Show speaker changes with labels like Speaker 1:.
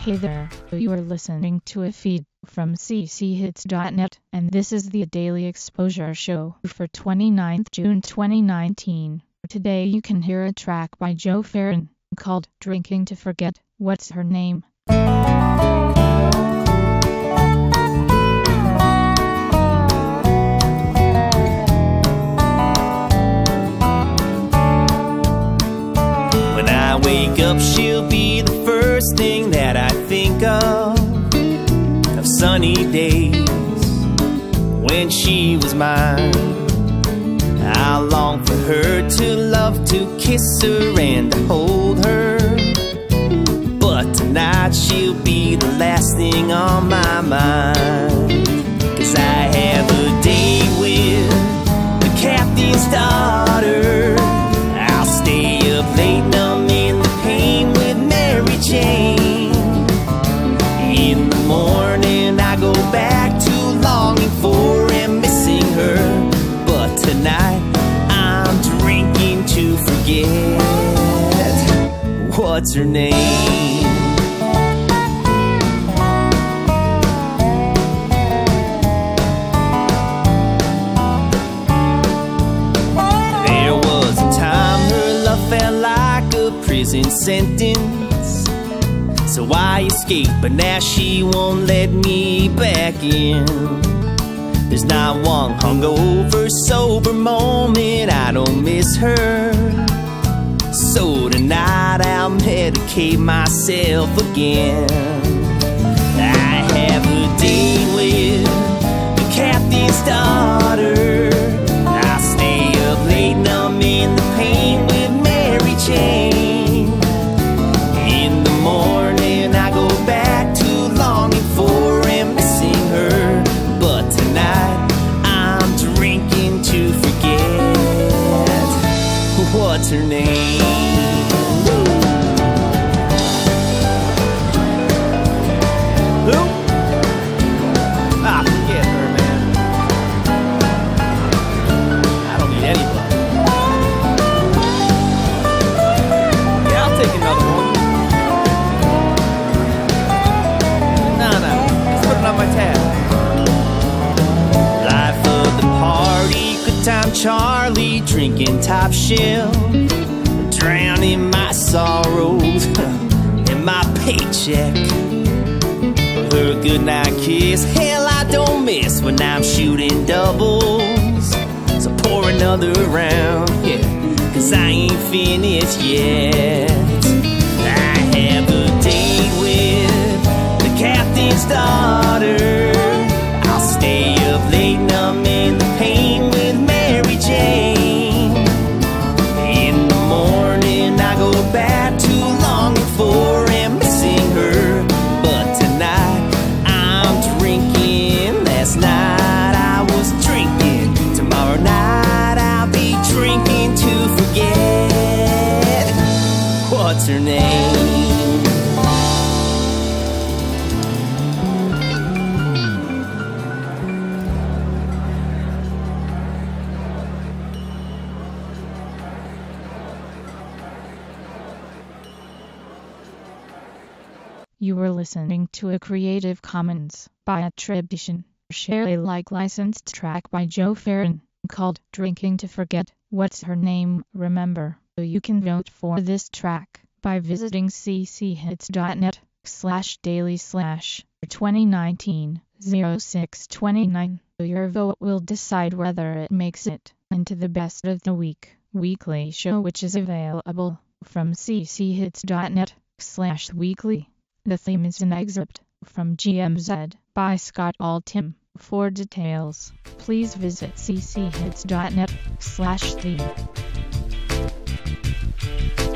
Speaker 1: Hey there, you are listening to a feed from cchits.net, and this is the Daily Exposure Show for 29th June 2019. Today you can hear a track by Joe Farron called Drinking to Forget What's Her Name.
Speaker 2: When I wake up, she'll be the first thing that I think of sunny days when she was mine. I long for her to love, to kiss her and to hold her, but tonight she'll be the last thing on my mind. 'Cause I have a date with the captain's daughter. I'll stay up late numbing the pain with Mary Jane. In the morning I go back to longing for and missing her, but tonight I'm drinking to forget what's her name. There was a time her love felt like a prison sentence, so I escaped, but now she won't let me back in. There's not one hungover, sober moment I don't miss her. So tonight I'll medicate myself again. I have a date with the captain's daughter. I'll stay up late numbing the pain with Mary Jane. In the morning I go back to longing for and missing her, but tonight I'm drinking to forget what's her name. Who? Ah, forget her, man. I don't need any blood. Yeah, I'll take another one. No, just put it on my tab. Life of the party, good time Charlie, drinking top shelf, drowning my sorrows in my paycheck. Her goodnight kiss, hell I don't miss when I'm shooting doubles. So pour another round, yeah, 'cause I ain't finished yet. I have a date with the captain's daughter. I'll stay up late numbing the pain with Mary Jane. In the morning I go back to longing for and missing her, but tonight I'm drinking. Last night I was drinking, tomorrow night I'll be drinking to forget what's her name.
Speaker 1: You were listening to a Creative Commons by attribution, share Alike licensed track by Joe Farron called Drinking to Forget What's Her Name. Remember, you can vote for this track by visiting cchits.net/daily/2019-06-29. Your vote will decide whether it makes it into the Best of the Week weekly show, which is available from cchits.net/weekly. The theme is an excerpt from GMZ by Scott Altham. For details, please visit cchits.net/theme.